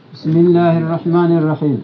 Bismillahirrahmanirrahim.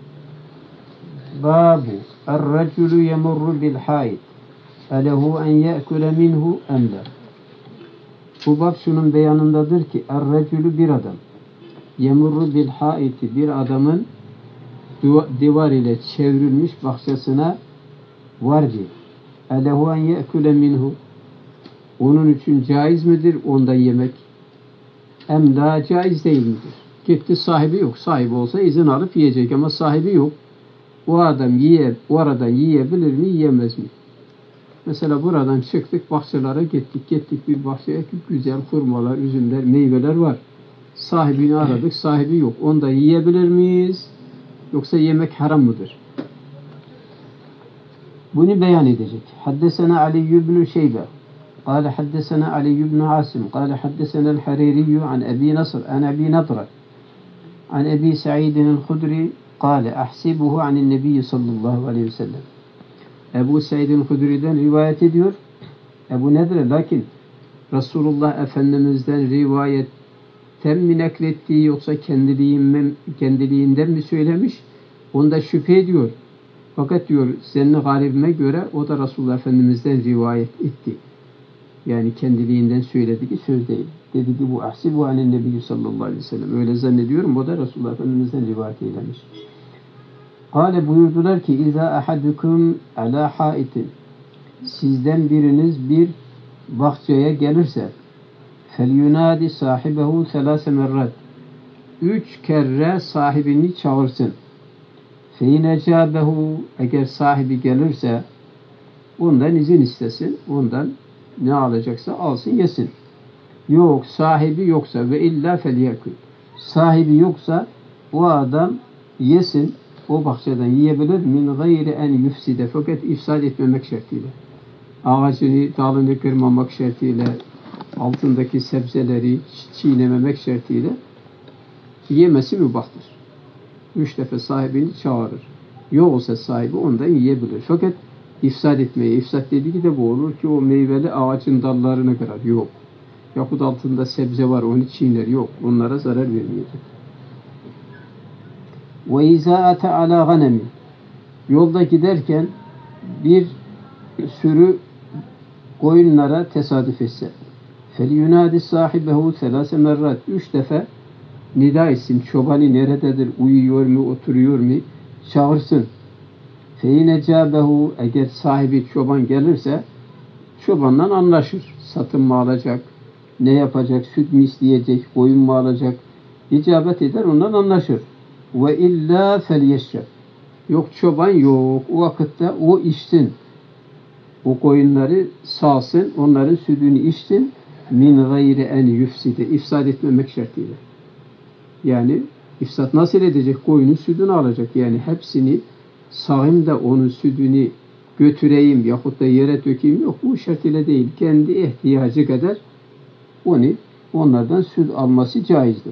Babu Er-reculu yemurru bil hayt. Alehu en ye'kule minhu emle. Bu bab şunun beyanındadır ki Er-reculu bir adam. Yemurru bil haiti bir adamın divar ile çevrilmiş bahçesine vardı. Alehu en ye'kule minhu. Onun için caiz midir ondan yemek? Emla caiz değil midir? Gitti, sahibi yok. Sahibi olsa izin alıp yiyecek ama sahibi yok. O adam oradan yiyebilir mi, yiyemez mi? Mesela buradan çıktık, bahçelere gittik. Gittik bir bahçeye, güzel hurmalar, üzümler, meyveler var. Sahibini aradık, sahibi yok. Onu da yiyebilir miyiz? Yoksa yemek haram mıdır? Bunu beyan edecek. Haddesena Ali ibn Şeybe. قال حدثنا علي بن عاصم قال حدثنا الحريري عن أبي نصر عن أبي نضرة عن أبي سعيد الخدري قال أحسبه عن النبي صلى الله عليه وسلم. Ebu Said'in Hudri'den rivayet ediyor. Ebu Nedre lakin Resulullah Efendimiz'den rivayetten mi naklettiği yoksa kendiliğinden mi söylemiş? Onda şüphe ediyor. Fakat diyor senin galibime göre o da Resulullah Efendimiz'den rivayet etti. Yani kendiliğinden söylediği söz değil. Dedi ki bu ahsibu anen nebiyyü sallallahu aleyhi ve sellem. Öyle zannediyorum. O da Resulullah Efendimiz'den rivayet eylemiş. Kale buyurdular ki İzâ ahadukum alâ haitin. Sizden biriniz bir bahçeye gelirse felyunâdi sahibehu selâse merrat. 3 kere sahibini çağırsın. Feyinecâbehu. Eğer sahibi gelirse ondan izin istesin. Ondan ne alacaksa alsın yesin. Yok sahibi yoksa ve illa felyekul. Sahibi yoksa o adam yesin. O bahçeden yiyebilir min gayri en yufside. Fakat ifsad etmemek şartıyla. Ağacını, dalını kırmamak şartıyla, altındaki sebzeleri çiğnememek şartıyla yemesi mübahtır. 3 defa sahibini çağırır. Yoksa sahibi ondan yiyebilir. Fakat İfsad etmeye. İfsad dediği de bu olur ki o meyveli ağacın dallarını kırar. Yok. Yahut altında sebze var onu çiğner. Yok. Onlara zarar vermeyecek. Ve izaate ala ganemi. Yolda giderken bir sürü koyunlara tesadüf etse. Fel yunadi sahibehu selase merrat. 3 defa nida etsin. Çobanı nerededir? Uyuyor mu? Oturuyor mu? Çağırsın. Feynecabehu. Eğer sahibi çoban gelirse çobanla anlaşır. Satın mı alacak? Ne yapacak? Süt mü isteyecek? Koyun mu alacak? İcabet eder. Ondan anlaşır. Ve illa felyeşreb. Yok çoban yok. O vakitte o içsin. O koyunları sağsın. Onların sütünü içsin. Min gayri en yufside. İfsad etmemek şartıyla. Yani ifsad nasıl edecek? Koyunun sütünü alacak. Yani hepsini sağayım da onun sütünü götüreyim yahut da yere dökeyim. Yok bu şartıyla değil. Kendi ihtiyacı kadar onlardan süt alması caizdir.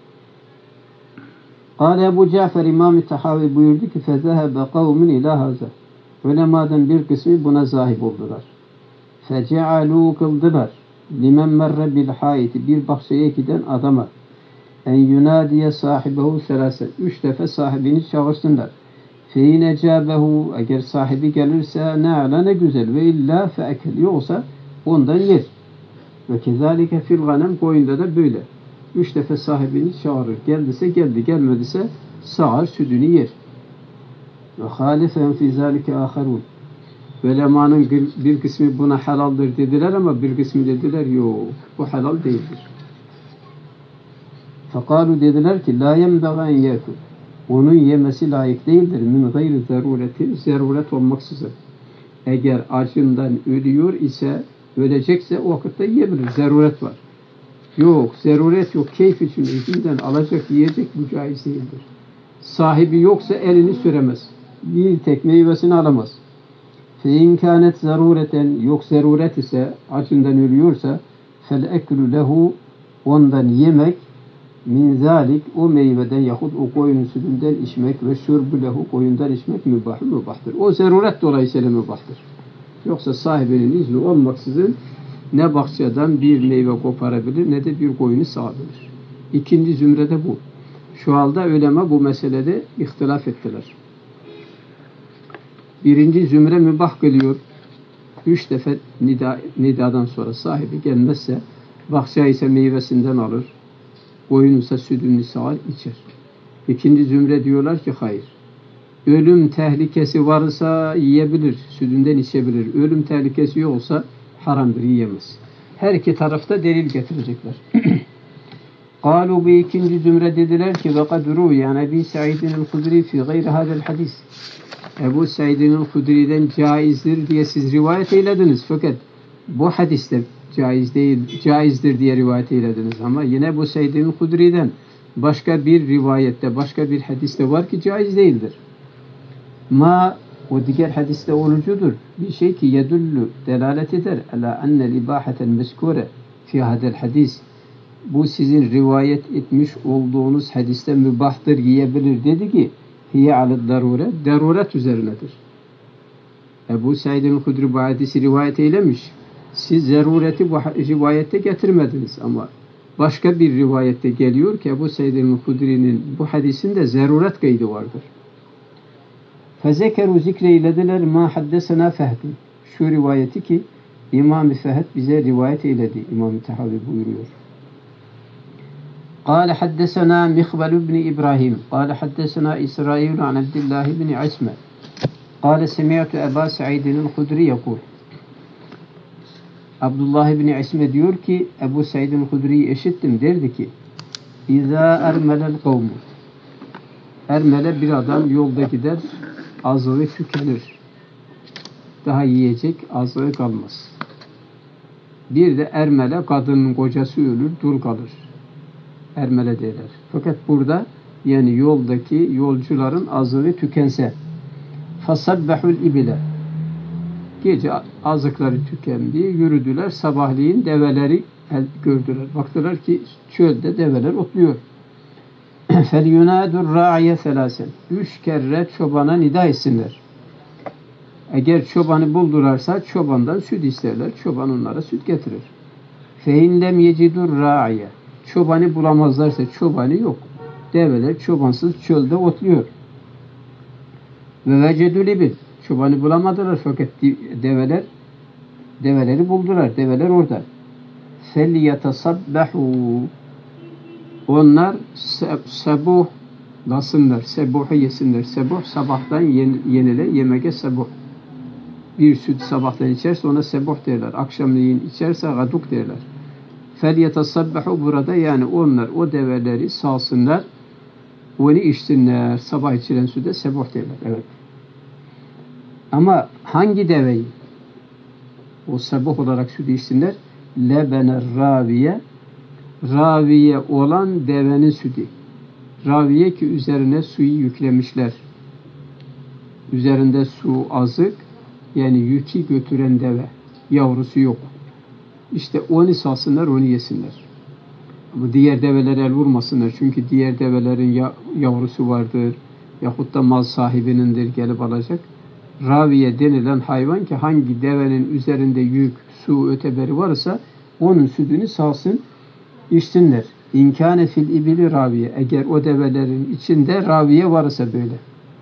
Kâle Ebu Cafer İmam-ı Tahavi buyurdu ki فَذَهَبَ قَوْمٍ اِلٰى هَذَا. Ulemadan bir kısmı buna zahip oldular. فَجَعَلُوا kıldılar. لِمَنْ مَرَّ بِالْحَائِتِ. Bir bahçeye giden adama en yunadiye sahibehu selâsen. 3 defa sahibini çağırsınlar. Feynecabehu. Eğer sahibi gelirse ne ala ne güzel. Ve illa feekel. Yoksa ondan yer. Ve kezalike fil ganem. Koyunda da böyle. 3 defa sahibini çağırır. Geldiyse geldi. Gelmediyse sağar sütünü yer. Ve halifen fi zalike aharun. Ulemanın bir kısmı buna halaldir dediler ama bir kısmı dediler yok. Bu halal değildir. Fekalu dediler ki la yenbeğen yekul. Onun yemesi layık değildir. Min gayri zarureti. Zaruret olmaksızın. Eğer acından ölüyor ise ölecekse o vakitte yiyebilir. Zaruret var. Yok. Zaruret yok. Keyif için izinden alacak yiyecek bu caiz değildir. Sahibi yoksa elini süremez. Bir tek meyvesini alamaz. Fe imkanet zarureten. Yok zaruret ise acından ölüyorsa fel eklu lehu. Ondan yemek min zalik o meyveden yahut o koyunun sütünden içmek ve şurbu lehu koyundan içmek mübahtır. O zaruret dolayısıyla mübahtır. Yoksa sahibinin izni olmaksızın ne bahçeden bir meyve koparabilir ne de bir koyunu sağabilir. İkinci zümrede bu. Şu halde ulema bu meselede ihtilaf ettiler. Birinci zümre mübah kılıyor. 3 defa nidadan sonra sahibi gelmezse, bahçe ise meyvesinden alır, koyun ise sütünü sağar, içer. İkinci zümre diyorlar ki hayır. Ölüm tehlikesi varsa yiyebilir, sütünden içebilir. Ölüm tehlikesi yoksa haramdır, yiyemez. Her iki tarafta delil getirecekler. قالوا bu ikinci zümre dediler ki وَقَدْ رُوْيَ عَنْ أَبِي سَعِيدٍ الْخُدْرِي فِي غَيْرِ هَذَا الْحَدِيثِ Ebu Said'in Hudri'den caizdir diye siz rivayet eylediniz. Fakat bu hadiste caiz değil, caizdir diye rivayet eylediniz. Ama yine Ebu Said'in Hudri'den başka bir rivayette, başka bir hadiste var ki caiz değildir. O diğer hadiste olucudur. Bir şey ki yedullu, delalet eder. Ala ennel ibahatel meskure fi hadel hadis. Bu sizin rivayet etmiş olduğunuz hadiste mübahtır, yiyebilir dedi ki hiye aled darure, daruret üzerinedir. Ebu Said'in Hudri bu hadisi rivayet eylemiş. Siz zarureti bu rivayette getirmediniz ama başka bir rivayette geliyor ki Ebu Said'in Hudri'nin bu hadisinde zaruret kaydı vardır. Fezekeru zikreylediler ma haddesena Fehdun. Şu rivayeti ki İmam-ı Fehd bize rivayet eyledi. İmam-ı Tehavi buyuruyor. قال حدثنا مخبل بن إبراهيم قال حدثنا إسرائيل عن عبد الله بن عسمة قال سمعت أبا سعيد الخدري يقول Abdullah bin İsme diyor ki Ebu Said'in Hudri'yi işittim, derdi ki İzâ ermelel kavmu, ermele bir adam yolda gider, azığı tükenir, daha yiyecek azığı kalmaz. Bir de ermele, kadının kocası ölür, dul kalır, ermele derler. Fakat burada yani yoldaki yolcuların azığı tükense fasabbehul ibile, gece azıkları tükendi, yürüdüler, sabahleyin develeri gördüler. Baktılar ki çölde develer otluyor. فَلْيُنَادُ الرَّاعِيَ ثَلَاسًا 3 kere çobana nida etsinler. Eğer çobanı buldularsa çobandan süt isterler. Çoban onlara süt getirir. فَاِنْ لَمْ يَجِدُ الرَّاعِيَ Çobanı bulamazlarsa çobanı yok. Develer çobansız çölde otluyor. وَوَجَدُ الْاِبِلِ Çobanı bulamadılar fakat develeri buldular. Develer orada. فَلْيَتَصَبَّحُوا Onlar sebuhlasınlar. Sebuhu yesinler. Sebuh sabahtan yenile yemeğe sebuh. Bir süt sabahtan içerse ona sebuh derler. Akşamleyin içerse gaduk derler. فَلْيَتَصَبَّحُوا Burada yani onlar o develeri salsınlar. Onu içsinler. Sabah içilen süde sebuh derler. Evet. Ama hangi deveyi? O sebuh olarak sütü içsinler. Lebener raviye, raviye olan devenin sütü. Raviye ki üzerine suyu yüklemişler. Üzerinde su azık, yani yükü götüren deve. Yavrusu yok. İşte onu salsınlar, onu yesinler. Ama diğer develere el vurmasınlar. Çünkü diğer develerin yavrusu vardır. Yahut da mal sahibinindir, gelip alacak. Raviye denilen hayvan ki hangi devenin üzerinde yük, su, öteberi varsa onun sütünü salsın, içsinler. İnkâne fil ibili raviye. Eğer o develerin içinde raviye varsa böyle.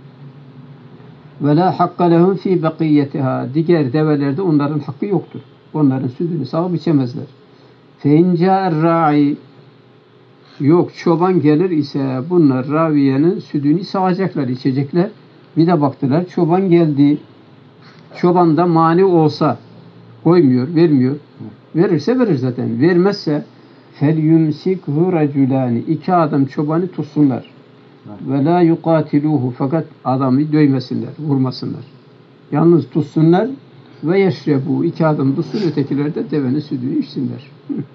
Ve la hakka lehum fi bakiyetiha. Diğer develerde onların hakkı yoktur. Onların sütünü sağıp içemezler. Fe incâ'er ra'i Yok, çoban gelir ise bunlar raviyenin sütünü sağacaklar, içecekler. Bir de baktılar, çoban geldi. Çoban da mani olsa koymuyor, vermiyor. Verirse verir zaten. Vermezse فَلْيُمْسِكْهُ رَجُلَانِ 2 adam çobanı tutsunlar. وَلَا يُقَاتِلُوهُ Fakat adamı dövmesinler, vurmasınlar. Yalnız tutsunlar ve yeşrebu 2 adam tutsun, ötekiler de devenin sütünü içsinler.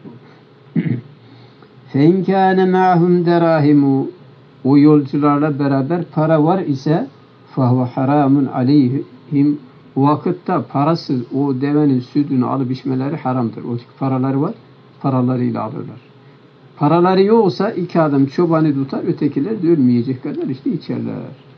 فَاِنْ كَانَ مَعْهُمْ دَرَاهِمُ O yolcularla beraber para var ise فَهُوَ حَرَامٌ عَلَيْهِمْ O vakitte parasız o devenin sütünü alıp içmeleri haramdır. O paraları var, paralarıyla alırlar. Paraları yoksa 2 adam çobanı tutar, ötekiler de ölmeyecek kadar işte içerler.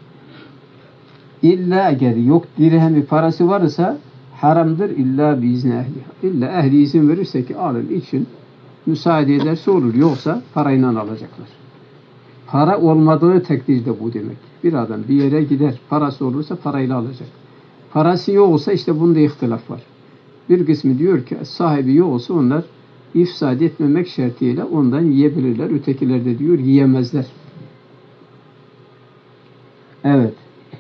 İlla eğer yok dirhemi parası varsa haramdır illa biizni ehliha. İlla ehli izin verirse ki alın için müsaade ederse olur. Yoksa parayla alacaklar. Para olmadığı takdirde bu demek. Bir adam bir yere gider, parası olursa parayla alacak. Parası yok olsa işte bunda ihtilaf var. Bir kısmı diyor ki sahibi yok olsa onlar ifsad etmemek şartıyla ondan yiyebilirler. Ötekiler de diyor yiyemezler. Evet.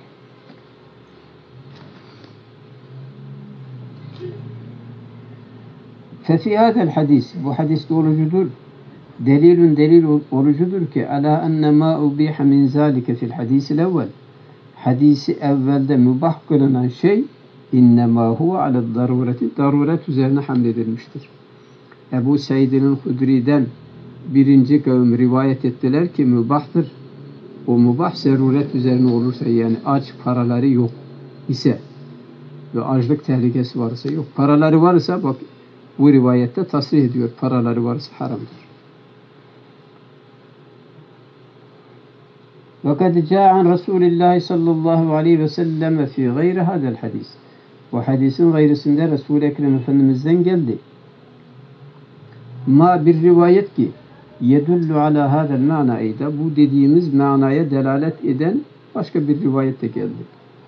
فَفِي هَذَا الْحَدِيثِ Bu hadis doğrucudur. Delil orucudur ki ala enne ma ubiha min zalike fil hadisil evvel. Hadisi evvelde mübah kılınan şey innema huve ala darureti. Daruret üzerine hamledilmiştir. Ebu Said'in Hudri'den birinci kavim rivayet ettiler ki mübahtır. O mübah zaruret üzerine olursa yani aç paraları yok ise ve açlık tehlikesi varsa yok. Paraları varsa bak bu rivayette tasrih ediyor. Paraları varsa haramdır. وَقَدْ جَاءَ عَنْ رَسُولِ اللّٰهِ صَلَّى اللّٰهُ عَلَيْهِ وَسَلَّمَ فِي غَيْرِ هَذَا الْحَدِيثِ Bu hadisin gayrısında Resul-i Ekrem Efendimiz'den geldi. Ma bir rivayet ki yedullu ala hadal ma'na eyda bu dediğimiz manaya delalet eden başka bir rivayet de geldi.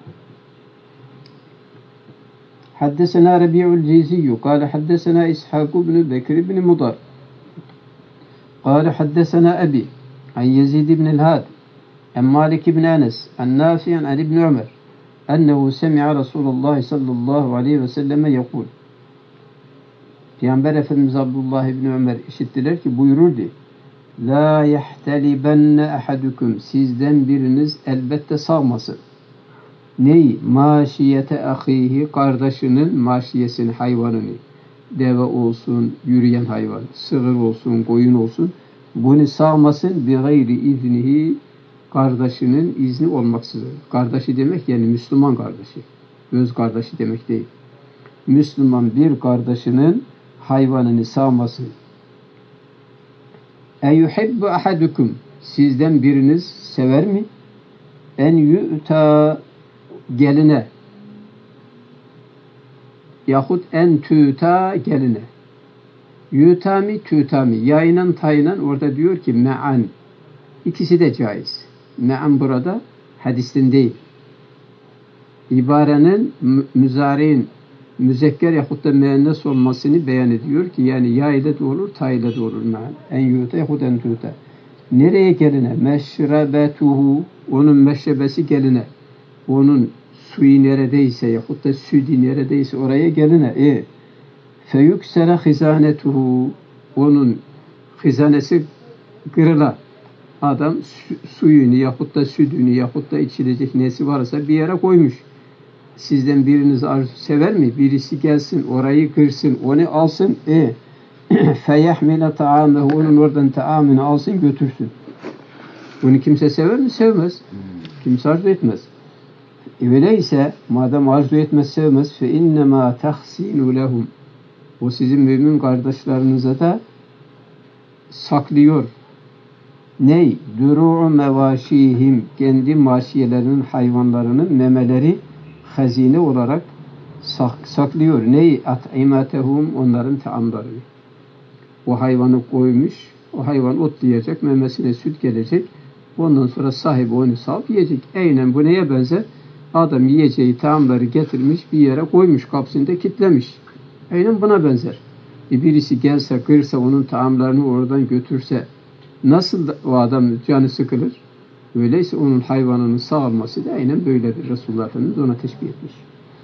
Haddesena Rabi'ul Ciziyyu kâle haddesena İshak ibn Bekir ibn Mudar kâle haddesena Ebi an Yezid ibn el-Had an Malik ibn Enes an Nafi'an an ibn Ömer ennehu semi'a Resulullah sallallahu aleyhi ve selleme yekul Peygamber Efendimiz Abdullah ibn Ömer işittiler ki buyururdu. La yahtelibenne ahadukum sizden biriniz elbette sağmasın. Neyi? Maşiyete ahihi kardeşinin maşiyesini, hayvanını. Deve olsun, yürüyen hayvan, sığır olsun, koyun olsun. Bunu sağmasın bi gayri iznihi kardeşinin izni olmaksızın. Kardeşi demek yani Müslüman kardeşi. Öz kardeşi demek değil. Müslüman bir kardeşinin hayvanını sağmasın. Eyuhibbu ahadukum sizden biriniz sever mi? En yu'ta geline yahut en tüta geline. Yutami tütami yayınan tayınan orada diyor ki me'an ikisi de caiz. Me'an burada hadisten değil. İbarenin müzarein müzekker yahut da müennes olmasını beyan ediyor ki yani ya ile de olur, ta ile de olur. En yuta yahut en tuta. Nereye geline? Meşrebetuhu onun meşrebesi geline. Onun suyu neredeyse yahut da südü neredeyse oraya geline. Feyüksere hizanetuhu onun hizanesi kırıla. Adam suyunu yahut da südünü yahut da içilecek nesi varsa bir yere koymuş. Sizden biriniz arzu sever mi? Birisi gelsin, orayı kırsın, onu alsın. Feyahmile ta'amehu onun oradan taamını alsın, götürsün. Bunu kimse sever mi? Sevmez. Kimse arzu etmez. Öyleyse, madem arzu etmez, sevmez, fe innema tahsinu lehum. O sizin mümin kardeşlerinize de saklıyor. Ney? Duru'u mevaşihim. Kendi maşiyelerinin, hayvanlarının memeleri hazine olarak saklıyor. Neyi? At'imatehum onların taamlarını. O hayvanı koymuş. O hayvan otlayacak. Memesine süt gelecek. Ondan sonra sahibi onu sağıp yiyecek. Aynen bu neye benzer? Adam yiyeceği taamları getirmiş. Bir yere koymuş. Kapsında kitlemiş. Aynen buna benzer. Birisi gelse, kırsa, onun taamlarını oradan götürse nasıl o adam canı sıkılır? Öyleyse onun hayvanının sağılması da aynen böyledir. Resulullah Efendimiz ona teşbih etmiş.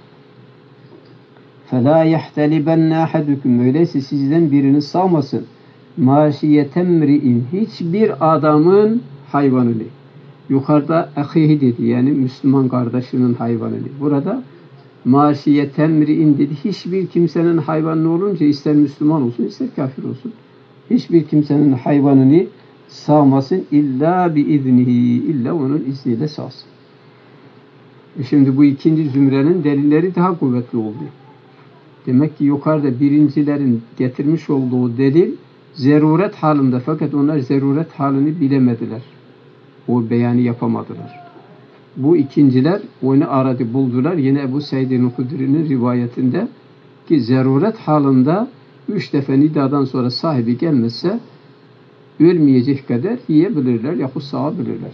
فَلَا يَحْتَلِبَنَّ اَحَدُكُمْ Öyleyse sizden biriniz sağmasın. مَاشِيَةَمْرِئٍ Hiçbir adamın hayvanını. Yukarıda ahihi dedi. Yani Müslüman kardeşinin hayvanını. Burada maşiyetemri'in dedi. Hiçbir kimsenin hayvanı olunca ister Müslüman olsun ister kafir olsun. Hiçbir kimsenin hayvanını sağmasın illa bi iznihi illa onun izniyle sağsın. Şimdi bu ikinci zümrenin delilleri daha kuvvetli oldu. Demek ki yukarıda birincilerin getirmiş olduğu delil zeruret halinde fakat onlar zeruret halini bilemediler. O beyanı yapamadılar. Bu ikinciler onu aradı buldular. Yine Ebu Said'in Hudri'nin rivayetinde ki zeruret halinde 3 defa nidadan sonra sahibi gelmezse ölmeyecek kadar yiyebilirler yahut sağabilirler.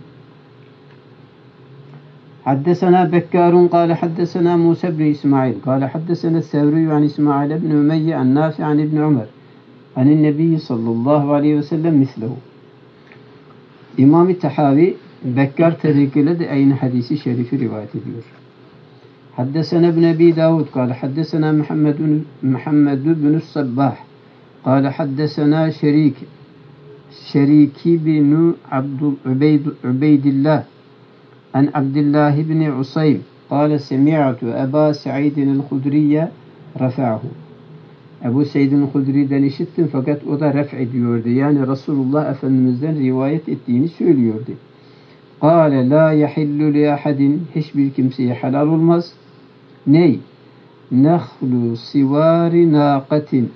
حدثنا بكار قال حدثنا موسى بن إسماعيل قال حدثنا الثوري عن إسماعيل بن أمية عن نافع عن ابن عمر عن النبي صلى الله عليه وسلم مثله. İmam-ı Tahavi Bekkar tarikiyle de aynı hadisi şerifi rivayet ediyor. حدثنا ابن أبي داود قال حدثنا محمد بن الصباح قال حدثنا شريك بن عبيد الله عن عبد الله بن عصيم قال سمعت أبا سعيد الخدري رفعه. Ebu Seyyid'in Hudri'den işittim fakat o da ref ediyordu. Yani Resulullah Efendimiz'den rivayet ettiğini söylüyordu. قال la yahillu li ahadin, hiçbir kimseye helal olmaz. Ney? Nehlu sivari naqatin,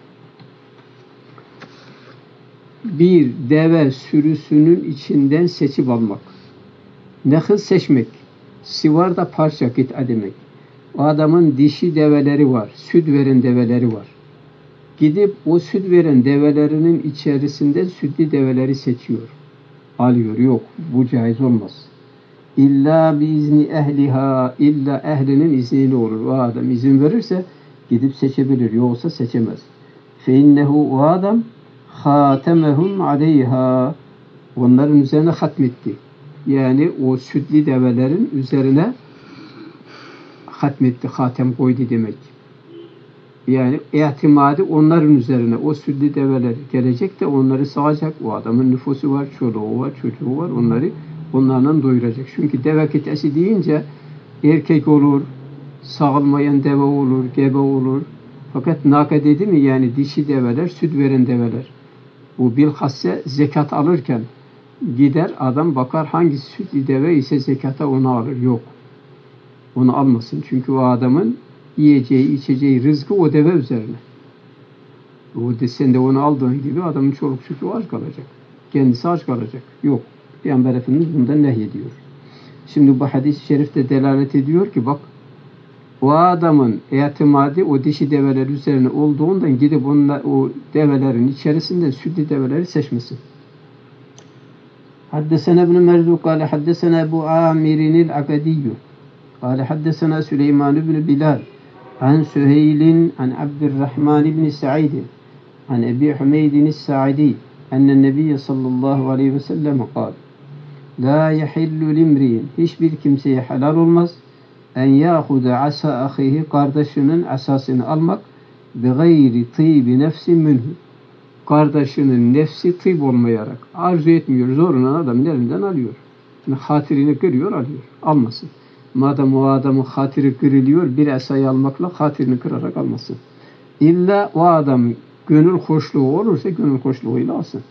bir deve sürüsünün içinden seçip almak. Nehl seçmek. Sivar da parça, kit'a demek. O adamın dişi develeri var, süt veren develeri var. Gidip o süt veren develerinin içerisinden sütlü develeri seçiyor. Alıyor. Yok. Bu caiz olmaz. İlla biizni ehliha, illa ehlinin izniyle olur. O adam izin verirse gidip seçebilir. Yoksa seçemez. Fe innehu, o adam hatemehum aleyha, onların üzerine hatmetti. Yani o sütlü develerin üzerine hatmetti. Hatem koydu demek. Yani itimadı onların üzerine. O sütlü develer gelecek de onları sağacak. O adamın nüfusu var, çoluğu var, çocuğu var. Onlarla doyuracak. Çünkü deve kitesi deyince erkek olur, sağılmayan deve olur, gebe olur. Fakat naka dedi mi, yani dişi develer, süt veren develer. Bu bilhassa zekat alırken gider adam bakar hangisi sütlü deve ise zekata onu alır. Yok. Onu almasın. Çünkü o adamın yiyeceği, içeceği, rızkı o deve üzerine. Sen de onu aldığın gibi adamın çoluk çocuğu aç kalacak. Kendisi aç kalacak. Yok. Peygamber Efendimiz bundan nehyediyor. Şimdi bu hadis-i şerifte delalet ediyor ki bak, o adamın itimadı o dişi develer üzerine olduğundan gidip o develerin içerisinden sütlü develeri seçmesin. Haddesena ibn Merzu kâle haddesena Ebu Amir'inil Akadiyyü kâle haddesena Süleyman ibn Bilal an Süheylin an Abdurrahman ibn Sa'id an Ebi Hümeydin Sa'idi ennen Nebiye sallallahu aleyhi ve sellem kâle la yahillu limri'in, hiçbir kimseye helal olmaz en yâhuda asa ahihi, kardeşinin asasını almak, bi gayri tîbi nefsin minhu, kardeşinin nefsi tîb olmayarak, arzu etmiyor, zoruna adamın elinden alıyor. Yani hatirini kırıyor, alıyor. Almasın. Madem o adamın hatiri kırılıyor, bir asayı almakla hatirini kırarak almasın. İlla o adam gönül hoşluğu olursa gönül hoşluğuyla alsın.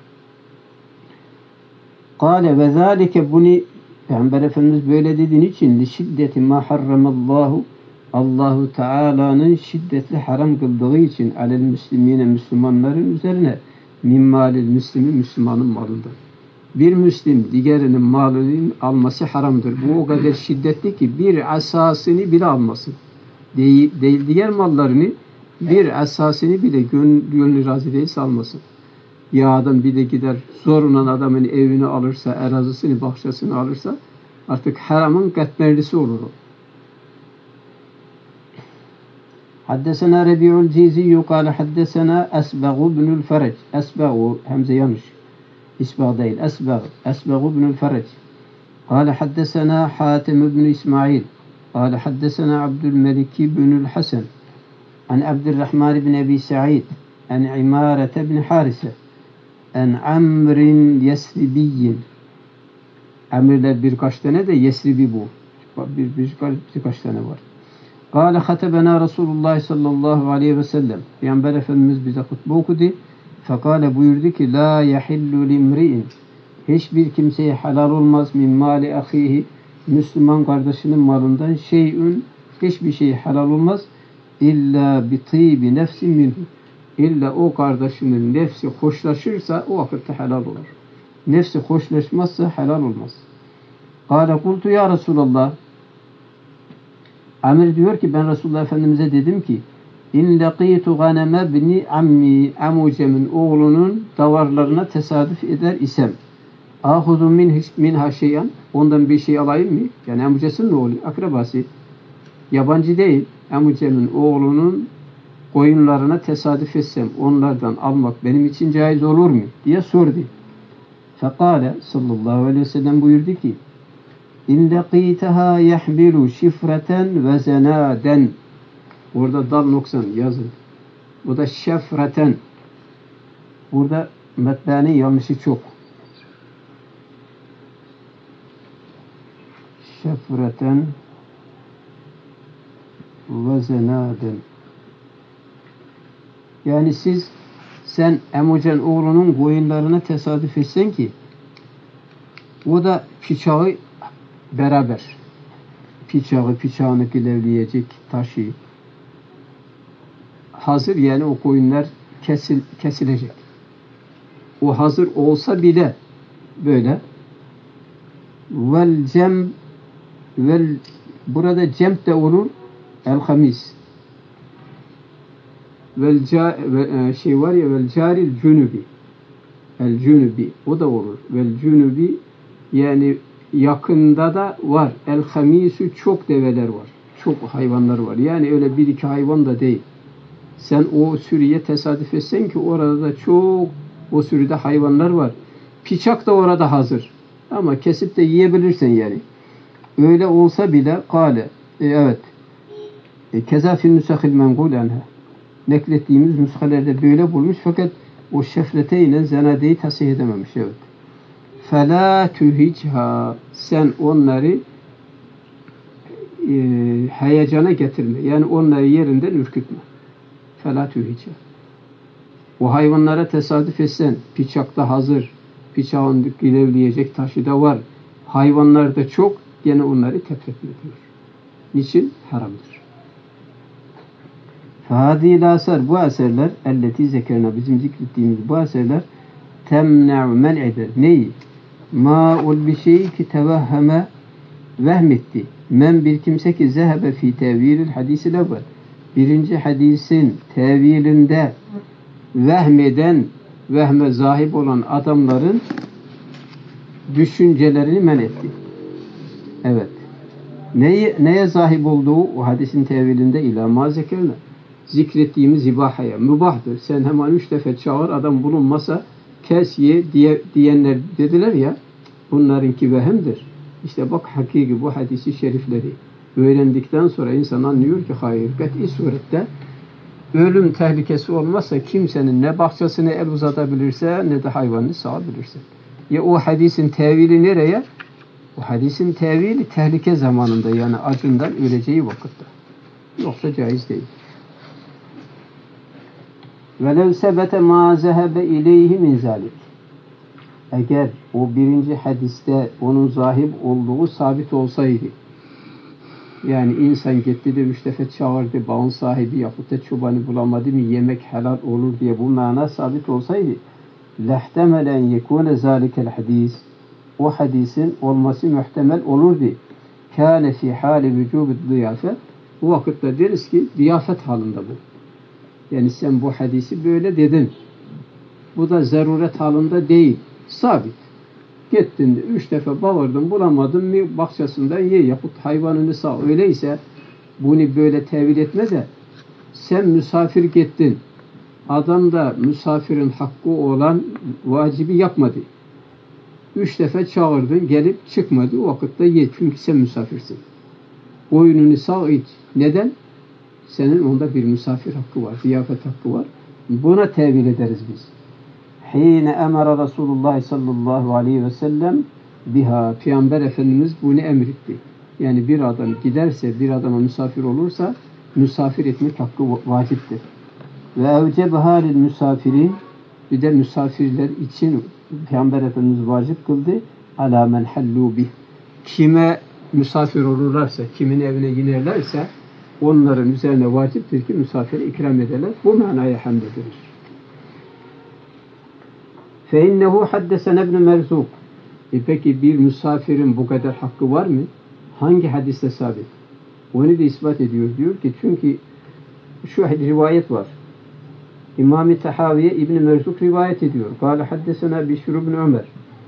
Kâle ve zâlike, bunu Peygamber Efendimiz böyle dediğin için li şiddeti ma harramallahu, Allahu Teala'nın şiddetli haram kıldığı için alel müslimine, Müslümanların üzerine min malil müslimi, Müslümanın malından. Bir Müslim diğerinin malını alması haramdır. Bu o kadar şiddetli ki bir asasını bile almasın. Değil diğer mallarını, bir asasını bile gönlü razı değilse almasın. Ya adam bir de gider zorundan adamın evini alırsa, arazisini, bahçesini alırsa artık haramın katmerlisi olur o. Haddesena Rebi'ul Ciziyyü kâle haddesena Esbağu ibnül Ferec. Esbağu, hemze yanlış. İsbağ değil, Esbağ. Esbağu ibnül Ferec. Kâle haddesena Hatim ibn İsmail. Kâle haddesena Abdülmelik ibnül Hasan. An Abdurrahman ibn Ebi Sa'id. An İmarete ibn Harise. En Amrin Yesribiyyin. Emirler birkaç tane de Yesribi bu. Birkaç tane var. Kâle hatebena Resulullah sallallahu aleyhi ve sellem. Peygamber Efendimiz bize hutbe okudu. Fekâle, buyurdu ki la yahillu limri'in, hiçbir kimseye helal olmaz min mali ahihi, Müslüman kardeşinin malından şeyün, hiçbir şey helal olmaz illa bi tîbi nefsin minhu, İlla o kardeşinin nefsi hoşlaşırsa o vakitte helal olur. Nefsi hoşlaşmazsa helal olmaz. Kâle kultu ya Resulallah. Amir diyor ki ben Resulullah Efendimiz'e dedim ki İn laqitu ganeme bni ammi, amucemin oğlunun davarlarına tesadüf eder isem, ahuzu minha şeyan, ondan bir şey alayım mı? Yani amucasının oğlu, akrabası, yabancı değil, amucemin oğlunun koyunlarına tesadüf etsem, onlardan almak benim için caiz olur mu? Diye sordu. Fekale sallallahu aleyhi ve sellem buyurdu ki, İn laqitaha yahmilu şifreten ve zenaden. Orada dal noksan yazın. Bu da şefreten. Burada metbenin yanlışı çok. Şefreten ve zenaden. Yani sen Emucen oğlunun koyunlarına tesadüf etsen ki o da bıçağı beraber. Bıçağını gilevleyecek taşı hazır, yani o koyunlar kesilecek. O hazır olsa bile böyle burada cem de olur, el-hamis şey var ya, vel caril cunubi, el cunubi, o da olur, vel cunubi, yani yakında da var, el-hamisu, çok develer var, çok hayvanlar var, yani öyle bir iki hayvan da değil. Sen o sürüye tesadüf etsen ki orada da çok, o sürüde hayvanlar var. Bıçak da orada hazır. Ama kesip de yiyebilirsin yani. Öyle olsa bile kâle, evet. Keza fil nusahil menqul anha. Neklettiğimiz nüshelerde böyle bulmuş, fakat o şefreteyle zenadeyi tasih edememiş. Evet. Fela tuhicha, sen onları heyecana getirme. Yani onları yerinden ürkütme. Fela tuhicha. O hayvanlara tesadüf etsen, bıçakta hazır, bıçağın gilevleyecek taşı da var, hayvanlar da çok, gene onları tefretme diyor. Niçin? Haramdır. Fâdîl asar, bu eserler, elleti zekerna, bizim zikrettiğimiz bu eserler, temne'u men'eder. Neyi? Ma'ul bir şeyi ki tevehheme, vehmetti. Men bir kimse ki zehebe fi tevilil hadisi levvel. Birinci hadisin tevilinde vehmeden, vehme zahip olan adamların düşüncelerini men etti. Evet. Neye zahip olduğu o hadisin tevilinde ila ma zekerna. Zikrettiğimiz ibahaya, mübahtır. Sen hemen 3 defa çağır, adam bulunmasa kes ye diyenler dediler ya, bunlarınki vehemdir. İşte bak, hakiki bu hadisi şerifleri öğrendikten sonra insan anlıyor ki hayır, kat'i surette ölüm tehlikesi olmazsa kimsenin ne bahçesine el uzatabilirse ne de hayvanını sağabilirse. Ya o hadisin tevili nereye? O hadisin tevili tehlike zamanında, yani acından öleceği vakitte. Yoksa caiz değil. وَلَوْ سَبَتَ مَا زَهَبَ اِلَيْهِ مِنْ ذَلِكِ. Eğer o birinci hadiste onun zahip olduğu sabit olsaydı, yani insan gitti de 3 defa çağırdı, bağın sahibi yahut da çobanı bulamadı mı yemek helal olur diye bu mana sabit olsaydı, لَحْتَمَلَنْ يَكُونَ ذَٰلِكَ الْحَدِيثِ, o hadisin olması muhtemel olurdu. كَانَ فِي حَالِ وُجُوبِ الضِّيَافَةِ, bu vakitte deriz ki ziyafet halinde bu. Yani sen bu hadisi böyle dedin. Bu da zaruret halinde değil. Sabit. Gittin de 3 defa bağırdın, bulamadın mı bahçesinden ye yapıp hayvanını sağ. Öyleyse bunu böyle tevil etme de sen misafir gittin. Adam da misafirin hakkı olan vacibi yapmadı. 3 defa çağırdın, gelip çıkmadı. O vakitte ye. Çünkü sen misafirsin. Oyununu sağ iç. Neden? Senin onda bir misafir hakkı var, ziyafet hakkı var. Buna tevil ederiz biz. Hine emara Resulullah sallallahu aleyhi ve sellem biha. Peygamber Efendimiz bunu emretti. Yani bir adam giderse, bir adama misafir olursa misafir etmek hakkı vaciptir. Ve evcebeha lil misafirin, bir de misafirler için Peygamber Efendimiz vacip kıldı. Ala men hallu bih. Kime misafir olurlarsa, kimin evine giderlerse onların üzerine vaciptir ki misafire ikram ederler. Bu manaya hamd edilir. فَاِنَّهُ حَدَّسَنَ ابْنُ مَرْزُوقٍ. Peki bir misafirin bu kadar hakkı var mı? Hangi hadiste sabit? Onu da ispat ediyor. Diyor ki çünkü şu rivayet var. İmam-ı Tahaviye İbn-i Merzuk rivayet ediyor. Kâle haddesena Bişr ibn Ömer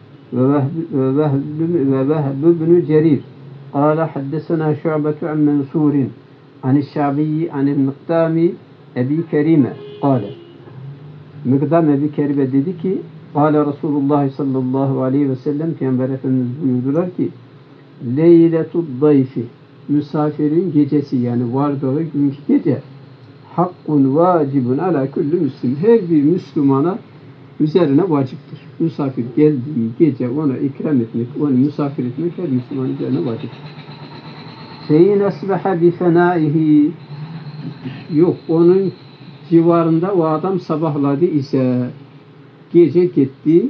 ve Vehb ibn Cerir. Kâle haddesena Şu'betu an Mensurin an'ş-Şa'biyyi an'l-Miqdami Ebi Kerime. Kâle Miqdam Ebi Kerime dedi ki Kâle Resulullah sallallahu aleyhi ve sellem Peygamber Efendimiz buyurdular ki Leyletud dayfi misafirin gecesi yani vardığı günkü gece hakkun vacibun ala kulli müslim. Her bir Müslümana üzerine vaciptir. Misafir geldiği gece ona ikram etmek, onu misafir etmek her Müslüman üzerine vaciptir. Fein asbaha bi fenaihi yok onun civarında o adam sabahladı ise gece gitti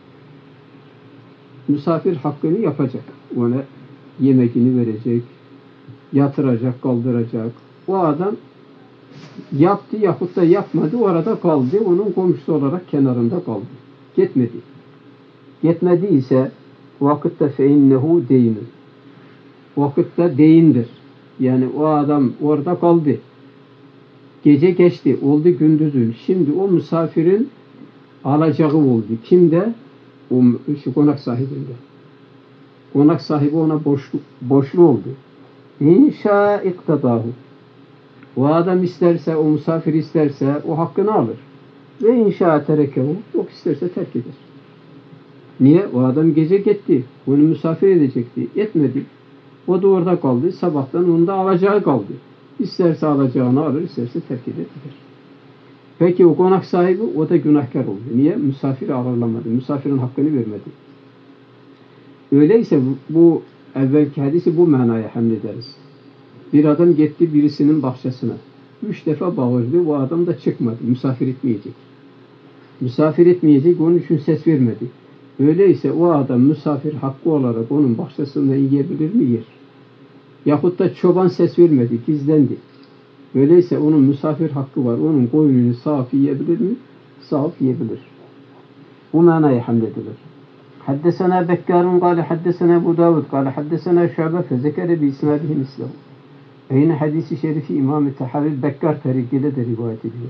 misafir hakkını yapacak. Ona yemeğini verecek, yatıracak, kaldıracak. O adam yaptı yahut da yapmadı, orada kaldı. Onun komşusu olarak kenarında kaldı. Gitmedi. Gitmedi ise vakitte feinnehu deyinir. Vakitte deyindir. Yani o adam orada kaldı. Gece geçti, oldu gündüzün. Şimdi o misafirin alacağı oldu. Kimde? O konak sahibinde. Konak sahibi ona borçlu oldu. İnşa iktadahu. O adam isterse, o misafir isterse o hakkını alır. Ve inşa terekehu. Yok isterse terk eder. Niye? O adam gece gitti. Onu misafir edecekti. Etmedi. O da orada kaldı. Sabahtan onun da alacağı kaldı. İsterse alacağını alır, isterse terk eder. Peki o konak sahibi o da günahkar oldu. Niye? Misafiri ağırlamadı. Misafirin hakkını vermedi. Öyleyse bu evvelki hadisi bu manaya hamlederiz. Bir adam gitti birisinin bahçesine. 3 defa bağırdı. O adam da çıkmadı. Misafir etmeyecek. Misafir etmeyecek. Onun için ses vermedi. Öyleyse o adam misafir hakkı olarak onun bahçesinde yiyebilir mi? Yer. Yahut da çoban ses vermedi. Gizlendi. Öyleyse onun misafir hakkı var. Onun koyununu sağıp yiyebilir mi? Sağıp yiyebilir. Bu manaya hamledilir. Haddesena Bekkarun kâle haddesena Ebu Davud kâle haddesena Şu'be fezekere bi isnadihi mislehu. Yine hadisi şerifi İmam-ı Tahavi Bekkar tarikiyle de rivayet ediyor.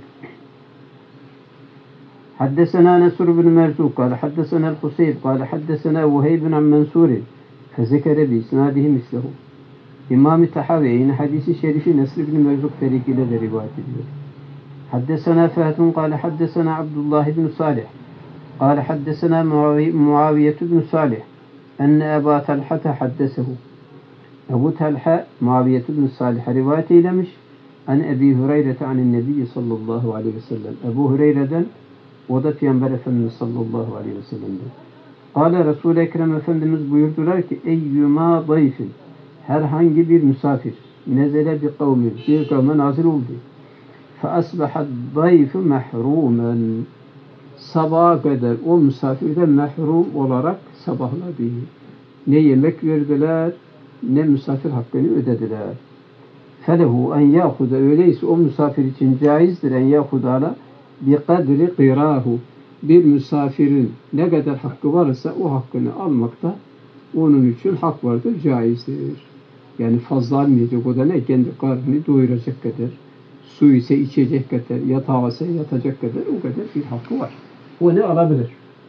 Haddesena Nesr bin Merzuk kâle haddesena el-Huseyb kâle haddesena Vuheybun an Mensurin fezekere bi isnadihi mislehu. İmam-ı Tahavi yine hadisi şerifi Nesr bin Merzuk tarikiyle de rivayet ediyor. Haddesena Fehdun kâle haddesena Abdullah bin Salih قال حدثنا معاوية بن صالح أن أبا طلحة حدثه Ebu Talha Muaviye bin Salih rivayet eylemiş. An Ebi Hureyre an Nebi sallallahu aleyhi ve sellem. Ebu Hureyre'den o da Peygamber Efendimiz sallallahu aleyhi ve sellem'den. Kâle Resul-i Ekrem Efendimiz buyurdular ki eyyuma dayfin herhangi bir misafir nezele bi kavmin bir kavme nazil oldu. Fe asbahat dayfu mahrumen sabaha kadar o misafirden mahrum olarak sabahladı. Ne yemek verdiler, ne misafir hakkını ödediler. Felehu en yâhuda öyleyse o misafir için caizdir en yâhudâla bi kadri qirahu bir misafirin ne kadar hakkı varsa o hakkını almakta onun için hak vardır, caizdir. Yani fazla almayacak o da ne? Kendi karnını doyuracak kadar, su ise içecek kadar, yatağı ise yatacak kadar o kadar bir hakkı var. O ne alabilir?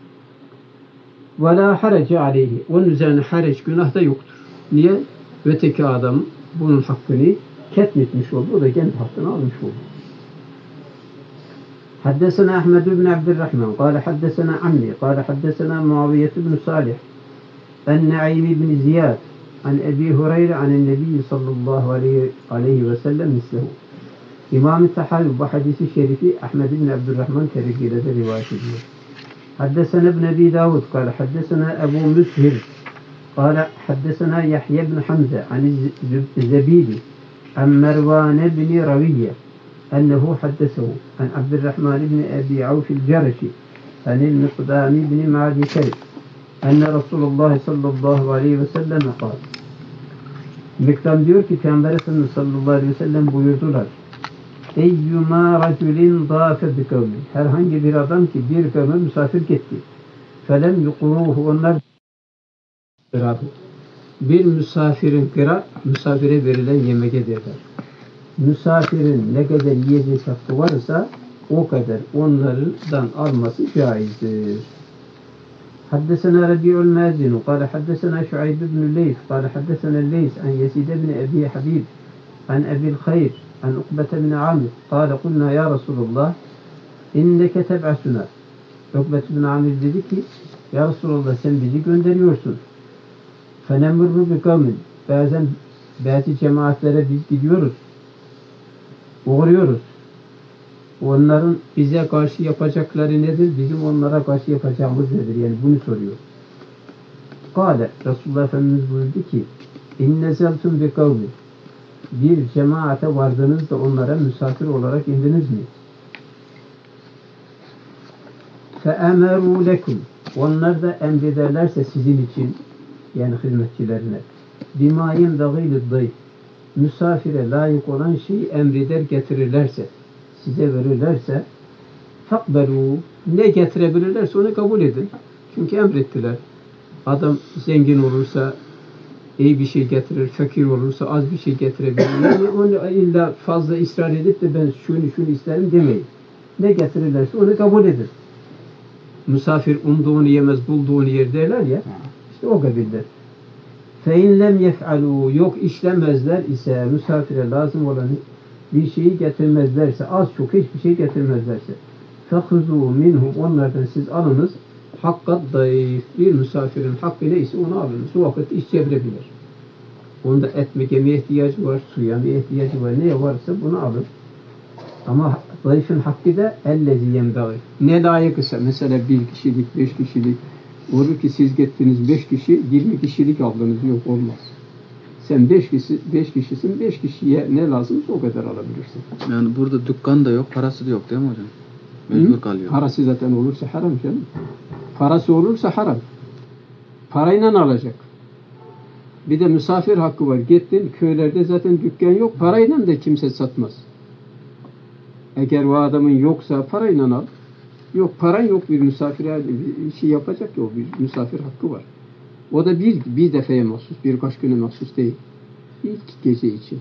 وَلَا حَرَجَ عَلَيْهِ onun üzerine harac, günah da yoktur. Niye? Öteki adam bunun hakkını ketmetmiş oldu. O da kendi hakkını almış oldu. Haddesena Ahmed ibn Abdurrahman قال حدثنا عمي قال حدثنا معاوية بن صالح النعيم بن زياد عن أبي هريرة عن النبي صلى الله عليه وسلم مثله. İmam-ı Tahavi bu hadisi şerifi Ahmed ibn Abdurrahman tarikiyle de rivayet ediyor. Haddesena ibn Abi Davud قال حدثنا أبو مسهر قال حدثنا يحيى بن حمزة عن الزبيدي عن مروان بن روية أنه حدثه عن عبد الرحمن بن أبي عوف الجرشي عن المقدام بن معد كرب أن رسول الله صلى الله عليه وسلم قال. Mikdam diyor ki Peygamber Efendimiz sallallahu aleyhi ve sellem buyurdular. Eyyuma raculin dâfe bi kavmin. Herhangi bir adam ki bir kavme misafir gitti. Felem yukuruhu onlar bir misafirin kıra misafire verilen yemeğe derler. misafirin ne kadar yiyecek hakkı varsa o kadar onlardan alması caizdir. حدثنا ربيع المازن قال حدثنا شعيب بن الليث قال حدثنا الليث عن يزيد بن أبي حبيب عن أبي الخير عن عقبة بن عامر قال قلنا يا رسول الله إنك تبعثنا. Ukbe bin Amir dedi ki ya Resulallah sen bizi gönderiyorsun. فَنَمُرُّ بِقَوْمٍ Bazen bazı cemaatlere biz gidiyoruz. Uğruyoruz. Onların bize karşı yapacakları nedir? Bizim onlara karşı yapacağımız nedir? Yani bunu soruyor. Kale Resulullah Efendimiz buyurdu ki اِنَّزَلْتُمْ بِقَوْمٍ Bir cemaate vardınız da onlara misafir olarak indiniz mi? فَاَمَرُوا لَكُمْ Onlar da emrederlerse sizin için yani hizmetçilerine بِمَا يَنْبَغِي لِلضَّيْفِ Misafire layık olan şeyi emreder getirirlerse size verirlerse فَقْبَلُوا Ne getirebilirlerse onu kabul edin. Çünkü emrettiler. Adam zengin olursa iyi bir şey getirir, fakir olursa az bir şey getirebilir. Yani onu illa fazla ısrar edip de ben şunu isterim demeyin. Ne getirirlerse onu kabul edin. Misafir umduğunu yemez, bulduğunu yer derler ya. İşte o kabilde. فَاِنْ لَمْ يَفْعَلُوا Yok işlemezler ise misafire lazım olan bir şeyi getirmezlerse, az çok hiçbir şey getirmezlerse فَخُذُوا minhum Onlardan siz alınız. Hakkat dayıf. Bir misafirin hakkı neyse onu alınız. O vakit iş çevirebilir. Onda etmek yemeye ihtiyacı var, suya ihtiyacı var. Neye varsa bunu alın. Ama zayıfın hakkı da ellezi yembeği. Ne layık ise mesela 1 kişilik, 5 kişilik olur ki siz gittiniz 5 kişi, 20 kişilik aldınız. Yok olmaz. Sen 5 kişisin, 5 kişiye ne lazımsa o kadar alabilirsin. Yani burada dükkan da yok, parası da yok değil mi hocam? Mecbur kalıyor. Parası zaten olursa haram canım. Parası olursa haram. Parayla alacak. Bir de misafir hakkı var. Gittin köylerde zaten dükkan yok. Parayla da kimse satmaz. Eğer o adamın yoksa parayla al. Yok paran yok bir misafire bir şey yapacak yok. Bir misafir hakkı var. O da bir defaya mahsus. Birkaç güne mahsus değil. İlk gece için.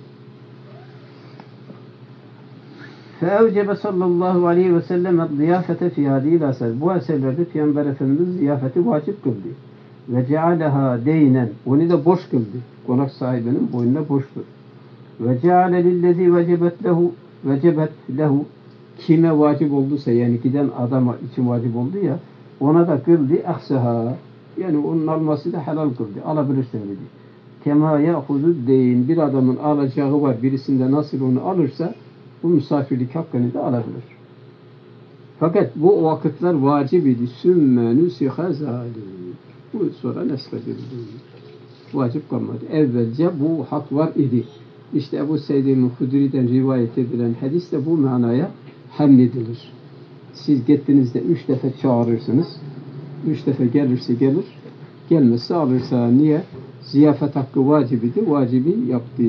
فَاَوْجَبَ sallallahu aleyhi ve sellem ziyafete fi hâdîl asel. Bu eserlerde Peygamber Efendimiz ziyafeti vacip kıldı. Ve cealeha deynen. Onu da boş kıldı. Konak sahibinin boynuna boştur. Ve ceale lillezî vecebet lehu. Kime vacip olduysa yani giden adama için vacip oldu ya ona da kıldı ahsaha. Yani onun alması da helal kıldı. Alabilirsin dedi. Kema ya'hudu deyin. Bir adamın alacağı var. Birisinde nasıl onu alırsa bu misafirlik hakkını da alabilir. Fakat bu vakitler vacip idi. Sümme nüsiha zâlik. Bu sonra nesledildi. Vacip kalmadı. Evvelce bu hak var idi. İşte Ebu Seyyid-i Hudri'den rivayet edilen hadis de bu manaya hamledilir. Siz gittiğinizde 3 defa çağırırsınız. 3 defa gelirse gelir. Gelmezse alırsa niye? Ziyafet hakkı vacip idi. Vacibi yaptı.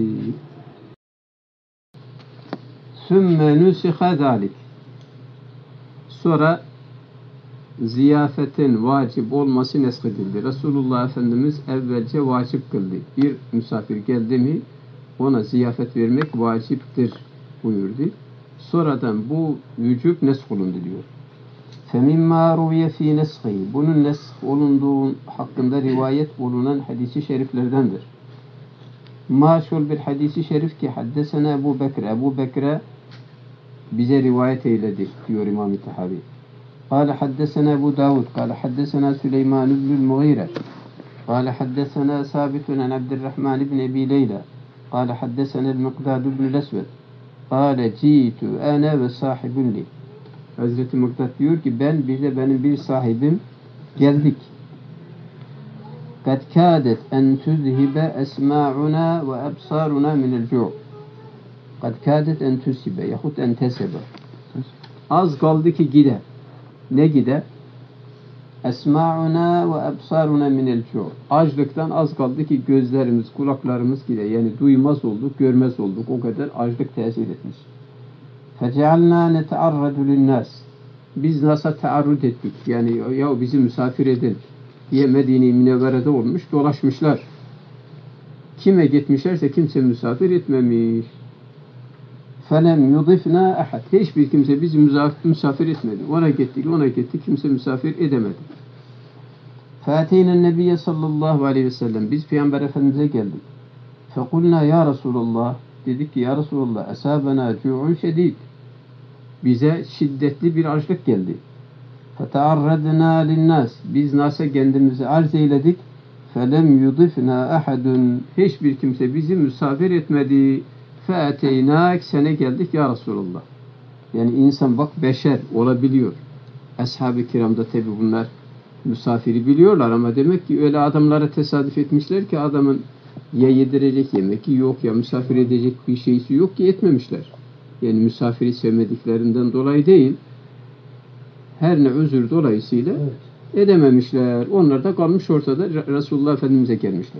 Sümme nüsiha zâlik. Sonra ziyafetin vacip olması neshedildi. Resulullah Efendimiz evvelce vacip kıldı. Bir misafir geldi mi ona ziyafet vermek vaciptir buyurdu. Sonradan bu vücub nesk olundu diyor. فَمِمَّا رُوِيَ ف۪ي نَسْخِهِ Bunun nesk olunduğu hakkında rivayet bulunan hadisi şeriflerdendir. Maşhur bir hadisi şerif ki haddesena Ebu Bekir. Ebu Bekir'e bize rivayet eyledi diyor İmam-ı Tahavi. قال حدثنا أبو داود قال حدثنا سليمان بن المغيرة قال حدثنا ثابت عن عبد الرحمن بن أبي ليلى قال حدثنا المقداد بن الأسود قال جئت أنا وصاحب لي Hazreti Mıktat diyor ki benim bir sahibim geldik. قد كادت أن تذهب أسماعنا وأبصارنا من الجوع قد كادت أن تذهب yahut أن تذهب az kaldı ki gider. Ne gider? Esma'una ve absaruna minel cu'. Açlıktan az kaldı ki gözlerimiz, kulaklarımız gider. Yani duymaz olduk, görmez olduk. O kadar açlık tesir etmiş. Fecealna netearradu linnas. Biz nasıl taarrud ettik? Yani ya bizi misafir edin diye Medine-i Münevvere'de olmuş, dolaşmışlar. Kime gitmişlerse kimse misafir etmemiş. Felem yudifna ahad. Hiçbir kimse bizi misafir etmedi. Ona gittik, kimse misafir edemedi. Fateynen Nebiye sallallahu aleyhi ve sellem. Biz Peygamber Efendimiz'e geldik. Fekulna ya Resulallah. Dedik ki ya Resulallah, esabena cu'un şedid. Bize şiddetli bir açlık geldi. Fetearradna linnas. Biz nasa kendimizi arz eyledik. Felem yudifna ahadun. Hiçbir kimse bizi misafir etmedi. Fe'ateynak. Sene geldik ya Resulallah. Yani insan bak beşer olabiliyor. Ashab-ı kiramda tabi bunlar misafiri biliyorlar ama demek ki öyle adamlara tesadüf etmişler ki adamın ya yedirecek yemek yok ya misafir edecek bir şeysi yok ki etmemişler. Yani misafiri sevmediklerinden dolayı değil, her ne özür dolayısıyla edememişler. Onlar da kalmış ortada, Resulullah Efendimiz'e gelmişler.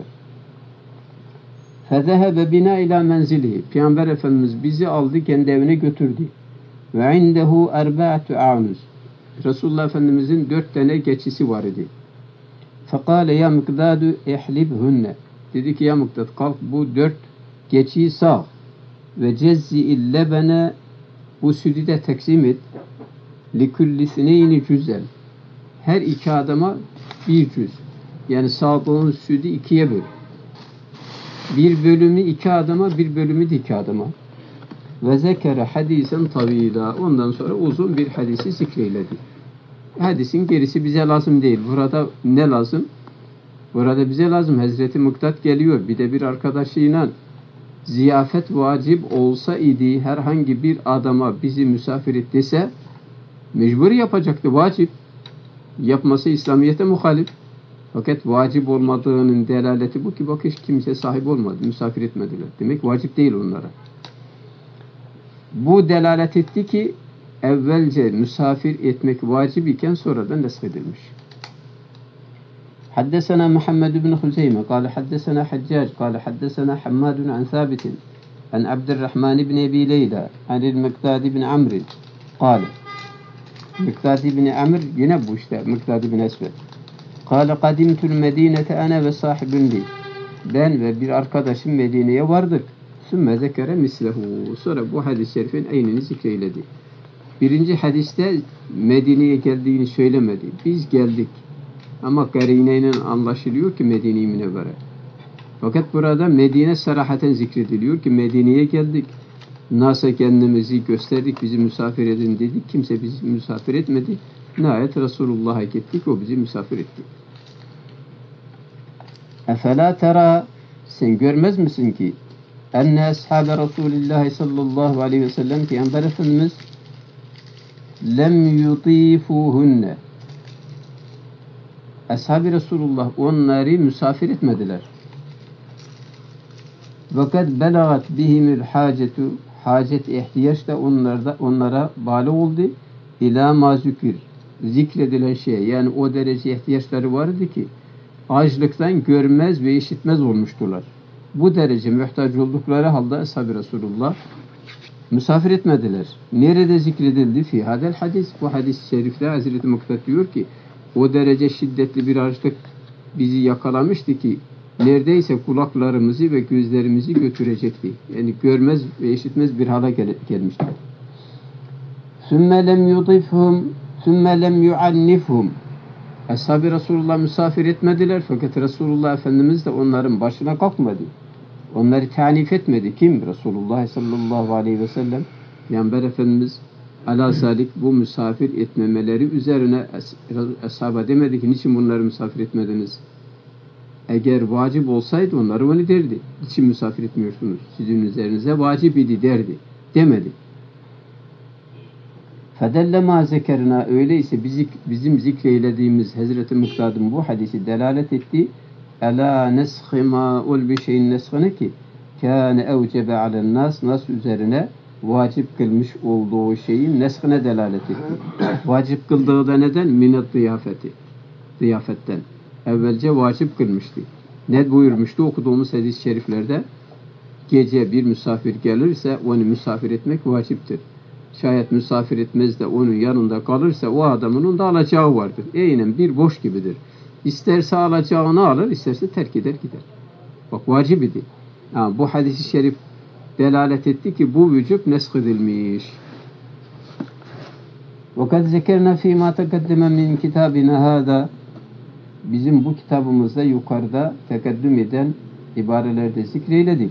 فَذَهَبَ bina ila menzilihi. Peygamber Efendimiz bizi aldı, kendi evine götürdü. Ve indehu erba'atu a'nuz. Resulullah Efendimiz'in 4 tane geçisi var idi. فَقَالَ ya Mikdadu ehlibhunne. Dedi ki ya Mikdad, kalk bu 4 geçiyi sağ ve cezzi'il lebene, bu sütü de taksim et. Likullisneyni cüzel. Her iki adama bir cüz. Yani sağdığın sütü 2'ye böl. Bir bölümü 2 adama, bir bölümü de 2 adama. Ve zekere hadisen tavila. Ondan sonra uzun bir hadisi zikreyledi. Hadisin gerisi bize lazım değil. Burada ne lazım? Burada bize lazım. Hazreti Mikdad geliyor. Bir de bir arkadaşıyla ziyafet vacip olsa idi, herhangi bir adama bizi misafir et dese mecbur yapacaktı. Vacip. Yapması İslamiyet'e muhalif. Fakat vacip olmadığının delaleti bu ki bak hiç kimse sahip olmadı. Misafir etmediler. Demek vacip değil onlara. Bu delalet etti ki evvelce misafir etmek vacip iken sonradan neshedilmiş. Haddesena Muhammed ibn Huzeyme kâle haddesena Haccac kâle haddesena Hammadun an Thabitin an Abdurrahman ibn Ebi Leyla anil Miqdad ibn Amr kâle Miqdad ibn Amr yine bu işte Miqdad ibn Esved kâle kadimtul Medine'te ana ve sahibun li. Ben ve bir arkadaşım Medine'ye vardık. Sümme zekere mislehu. Sonra bu hadis-i şerifin aynını zikreyledi. Birinci hadiste Medine'ye geldiğini söylemedi. Biz geldik. Ama karineyle anlaşılıyor ki Medine-i Münevvere. Fakat burada Medine sarahaten zikrediliyor ki Medine'ye geldik. Nasıl kendimizi gösterdik, bizi misafir edin dedik. Kimse bizi misafir etmedi. Nihayet Resulullah'a gittik, o bizi misafir etti. Efela tera, sen görmez misin ki enne ashabe Resulullah sallallahu aleyhi ve sellem Peygamber Efendimiz lem yutifuhunne, ashab-ı Resulullah onları misafir etmediler. Fakat belagat bihimül hacetu, hacet ihtiyaç da onlara bağlı oldu. İlâ ma zükür, zikredilen şeye, yani o derece ihtiyaçları vardı ki açlıktan görmez ve işitmez olmuştular. Bu derece muhtaç oldukları halde ashab-ı Resulullah misafir etmediler. Nerede zikredildi? Fi hadel hadis. Bu hadis-i şerifte Hazreti Mikdad diyor ki o derece şiddetli bir açlık bizi yakalamıştı ki neredeyse kulaklarımızı ve gözlerimizi götürecekti. Yani görmez ve işitmez bir hale gelmişti. Sümme lem yudifhum sümme lem yuannifhum. Ashab-ı Resulullah misafir etmediler fakat Resulullah Efendimiz de onların başına kalkmadı. Onları tanif etmedi. Kim? Resulullah sallallahu aleyhi ve sellem. Peygamber Efendimiz alâzalik bu misafir etmemeleri üzerine ashaba demedi ki niçin bunları misafir etmediniz? Eğer vacip olsaydı onları onu derdi. Niçin misafir etmiyorsunuz? Sizin üzerinize vacip idi derdi. Demedi. Fedelle ma zekerna, öyleyse bizim zikreylediğimiz Hazreti Miqdad'ın bu hadisi delalet etti. Ela neshi ma'ul bir şeyin neshine ki kâne evcebe alen nas, nas üzerine vacip kılmış olduğu şeyin neshine delalet etti. Vacip kıldığı da neden? Minet ziyafeti. Ziyafetten. Evvelce vacip kılmıştı. Ne buyurmuştu okuduğumuz hadis-i şeriflerde? Gece bir misafir gelirse onu misafir etmek vaciptir. Şayet misafir etmez de onun yanında kalırsa o adamın da alacağı vardır. Eynen bir boş gibidir. İsterse alacağını alır, isterse terk eder gider. Bak vacip idi. Bu hadis-i şerif delalet etti ki bu vücub nesk edilmiş. وَقَدْ ذَكَرْنَا ف۪ي مَا تَقَدَّمَ مِنْ كِتَابِنَا هَذَا Bizim bu kitabımızda yukarıda tekaddüm eden ibarelerde zikreyledik.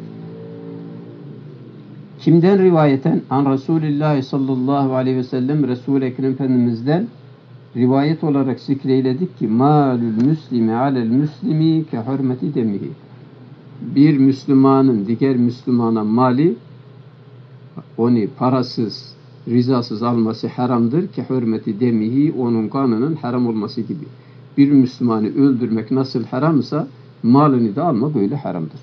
Kimden rivayeten? An Resulullah sallallahu aleyhi ve sellem Resul-i Ekrem Efendimiz'den rivayet olarak zikreyledik ki malul müslimi alel müslimi ke hürmeti demihi. Bir Müslümanın diğer Müslümana mali onu parasız, rızasız alması haramdır ki hürmeti demihi onun kanının haram olması gibi. Bir Müslümanı öldürmek nasıl haramsa malını da almak öyle haramdır.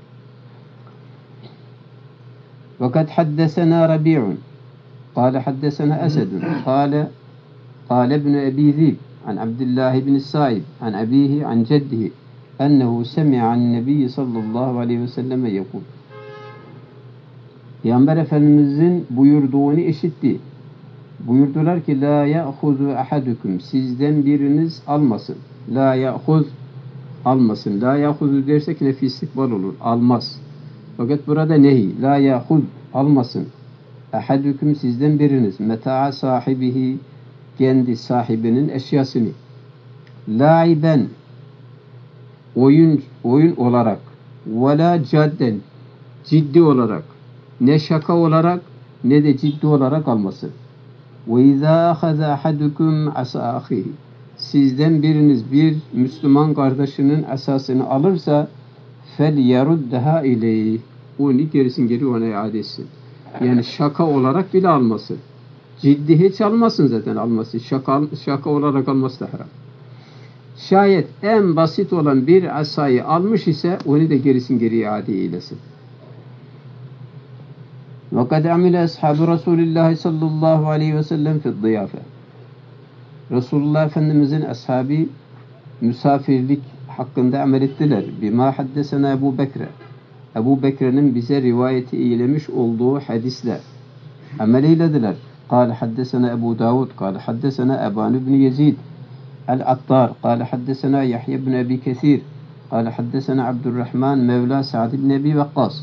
وقد حدثنا ربيع قال حدثنا أسد قال ابن أبي ذئب عن عبد الله بن السائب عن أبيه عن جده أنه سمع عن النبي صلى الله عليه وسلم يقول Peygamber Efendimizin buyurduğunu işitti. Buyurdular ki la ya'huzu ahadukum sizden biriniz almasın. La ya'huz almasın. La ya'huzu dersek nefi istikbal olur. Almaz. Fakat burada nehi. La ya'huz almasın. Ahadukum sizden biriniz. Meta'a sahibihi kendi sahibinin eşyasını. Laiben oyun olarak ve la cadden ciddi olarak ne şaka olarak ne de ciddi olarak almasın. وَاِذَا أَخَذَ أَحَدُكُمْ عَسَى أَخِيهِ Sizden biriniz bir Müslüman kardeşinin esasını alırsa فَلْيَرُدَّهَا اِلَيْهِ Onu gerisin geri ona iade etsin. Yani şaka olarak bile almasın. Ciddi hiç almasın zaten alması. Şaka olarak alması da haram. Şayet en basit olan bir asayı almış ise onu da gerisin geri iade eylesin. وَقَدْ عَمِلَ أَصْحَابُ رَسُولِ اللّٰهِ صَلَّى اللّٰهُ عَلَيْهِ وَسَلَّمْ فِي الضِّيَافَةِ Resulullah Efendimizin ashabi misafirlik hakkında amel ettiler. بِمَا حَدَّسَنَا Ebu Bekre Ebu Bekre'nin bize rivayeti eylemiş olduğu hadisle amel eylediler. قال حدثنا أبو داود قال حدثنا أبان بن يزيد العطار قال حدثنا يحيى بن أبي كثير قال حدثنا عبد الرحمن مولى سعد بن أبي وقاص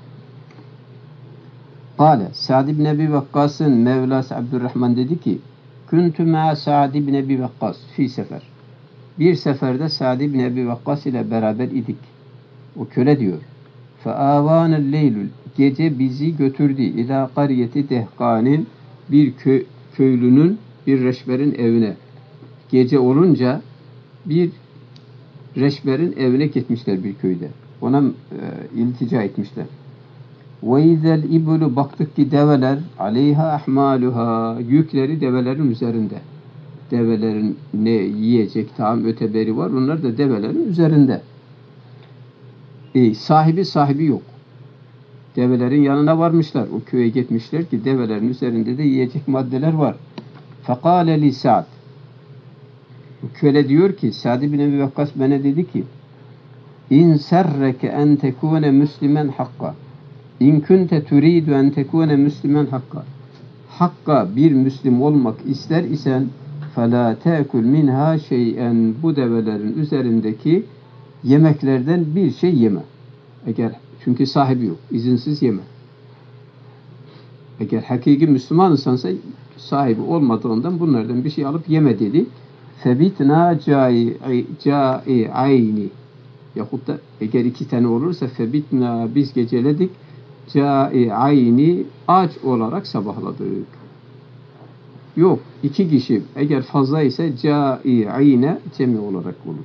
Kale Sa'd ibn Ebi Vakkas'ın Mevlası Abdurrahman dedi ki Küntü ma'a Sa'd ibn Ebi Vakkas fi sefer. Bir seferde Sa'd ibn Ebi Vakkas ile beraber idik. O köle diyor. Fe'avânel leylül gece bizi götürdü ila qariyeti dehkanin bir köylünün bir reşberin evine. Gece olunca bir reşberin evine gitmişler bir köyde. Ona iltica etmişler. وَاِذَا الْاِبُلُ baktık ki develer aleyha ahmaluha yükleri develerin üzerinde. Develerin ne yiyecek tam öteberi var. Onlar da develerin üzerinde. Sahibi yok. Develerin yanına varmışlar. O köye gitmişler ki develerin üzerinde de yiyecek maddeler var. فَقَالَ لِ Sa'd köle diyor ki Sa'd bin Ebi Vakkas bana dedi ki اِنْ سَرَّكَ اَنْ تَكُونَ مُسْلِمًا حَقَّ İn kunte turidu en tekune müslümen hakka. Hakka bir Müslim olmak ister isen fela te'kul minha şey'en bu develerin üzerindeki yemeklerden bir şey yeme. Çünkü sahibi yok. İzinsiz yeme. Eğer hakiki Müslüman insansa sahibi olmadığından bunlardan bir şey alıp yeme dedi. Febitna ca'i'ayni yahut da eğer iki tane olursa febitna biz geceledik ca'i'ayni aç olarak sabahladık. Yok. İki kişi eğer fazla ise ca'i'ayne cemi olarak olur.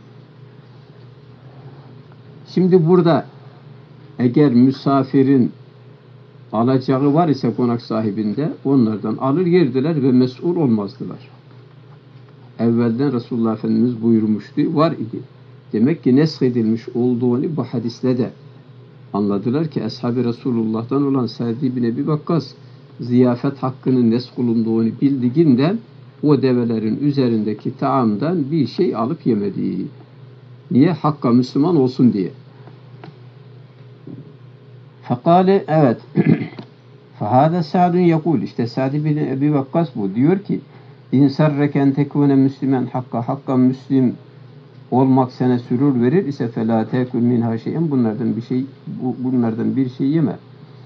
Şimdi burada eğer misafirin alacağı var ise konak sahibinde onlardan alır yerdiler ve mesul olmazdılar. Evvelden Resulullah Efendimiz buyurmuştu. Var idi. Demek ki neshedilmiş olduğunu bu hadisle de anladılar ki Ashab-ı Resulullah'tan olan Sa'd ibn Ebi Vakkas ziyafet hakkının neskulunduğunu bildiğinden o develerin üzerindeki taamdan bir şey alıp yemedi. Niye? Hakka Müslüman olsun diye. Fekale evet. Fehâde Sa'dun yekul. İşte Sa'd ibn Ebi Vakkas bu. Diyor ki İn serreken tekune Müslümen hakka Müslim olmak sana sürur verir ise felâ tekul minhâ şeyen bunlardan bir şey yeme.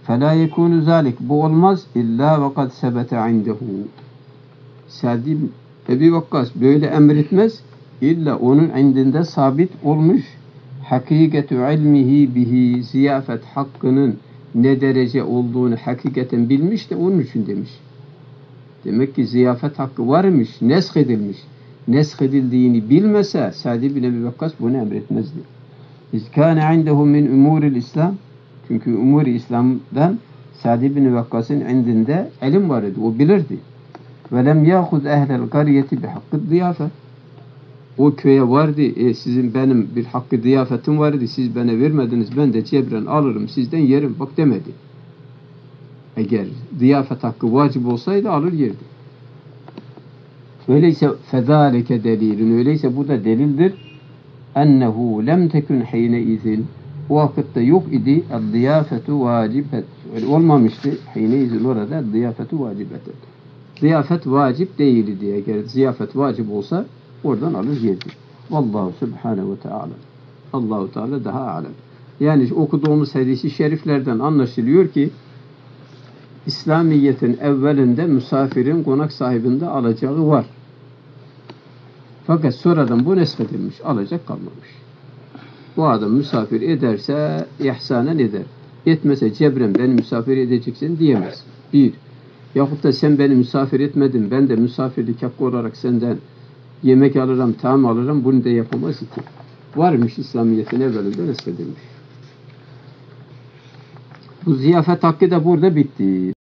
فَلَا يَكُونُ ذَٰلِكَ Bu olmaz illa وَقَدْ سَبَتَ عِنْدَهُ Sa'd ibn Ebi Vakkas böyle emretmez. İlla onun indinde sabit olmuş. Hakikatu ilmihi bihi ziyafet hakkının ne derece olduğunu hakikaten bilmiş de onun için demiş. Demek ki ziyafet hakkı varmış, nesk edilmiş. Nesk edildiğini bilmese Sa'd ibn Ebi Vakkas bunu emretmezdi. İzkâne indehu min umuril İslam çünkü umur-i İslam'dan Sa'd ibn Vakkas'ın indinde ilim var idi, o bilirdi. Ve lem yâhuz ehlel kariyeti bi hakkı ziyafet o köye vardı, sizin benim bir hakkı ziyafetim vardı, siz bana vermediniz, ben de cebren alırım, sizden yerim, bak demedi. Eğer ziyafet hakkı vacip olsaydı alır yerdi. Öyleyse fezâleke delilin, öyleyse bu da delildir. Ennehu lem tekün hine izin, o vakitte yok idi, ziyafetu vacibet, öyle olmamıştı, hine izin orada ziyafetu vacibet. Ziyafet vacip değildi diye, eğer ziyafet vacip olsa, oradan alır yerdi. Vallahu subhanehu ve teala. Allahu Teala daha alem. Yani okuduğumuz hadis-i şeriflerden anlaşılıyor ki İslamiyet'in evvelinde misafirin konak sahibinde alacağı var. Fakat sonradan bu neshedilmiş. Alacak kalmamış. Bu adam misafir ederse ihsanen eder. Etmese cebren beni misafir edeceksin diyemez. Bir. Yahut da sen beni misafir etmedin. Ben de misafirlik hakkı olarak senden yemek alırım, taam alırım. Bunu da yapamaz ki. Varmış İslamiyet'in evvelinde neshedilmiş. Bu ziyafet hakkı da burada bitti.